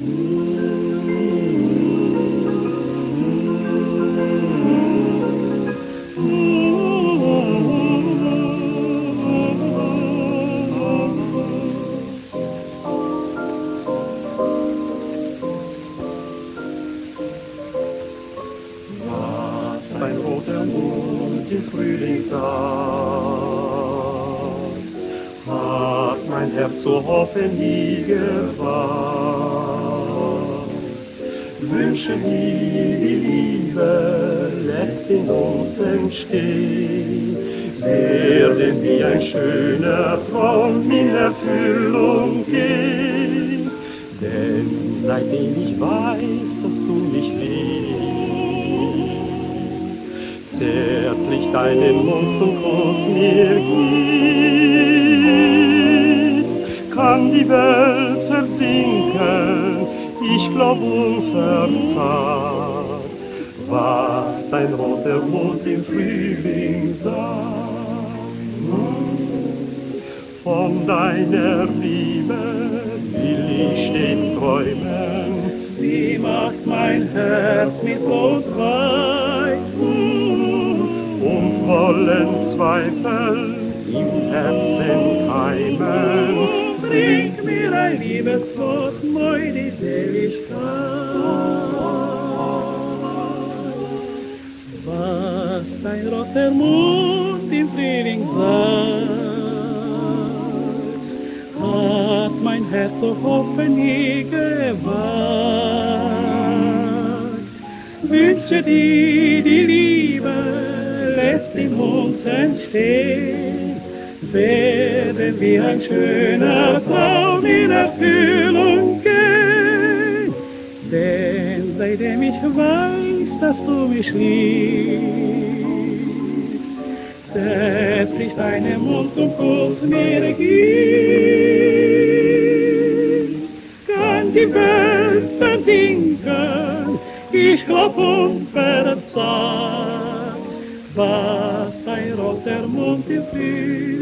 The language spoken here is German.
Dein roter Mund im Frühling saß, hat mein Herz zu hoffen nie gewagt. Wünsche wie die Liebe lässt in uns entstehen, werden wie ein schöner Traum in Erfüllung gehen. Denn seitdem ich weiß, dass du mich liebst, zärtlich deinen Mund zum Kuss mir gibst, kann die Welt versinken, ich glaub unverzagt, was dein roter Mund im Frühling sagt. Von deiner Liebe will ich stets träumen, wie macht mein Herz mit so frei, und vollen Zweifel im Herzen keimen. Bring mir ein Liebeswort, neu die Seligkeit. Was dein roter Mund im Frühling sagt, hat mein Herz zu hoffen nie gewagt. Wünsche die Liebe lässt in uns entstehen, werden wie ein schöner Traum in Erfüllung gehen. Denn seitdem ich weiß, dass du mich liebst, zärtlich deinen Mund zum Kuss mir gibst, kann die Welt versinken, ich glaub unverzagt, was dein roter Mund im Frühling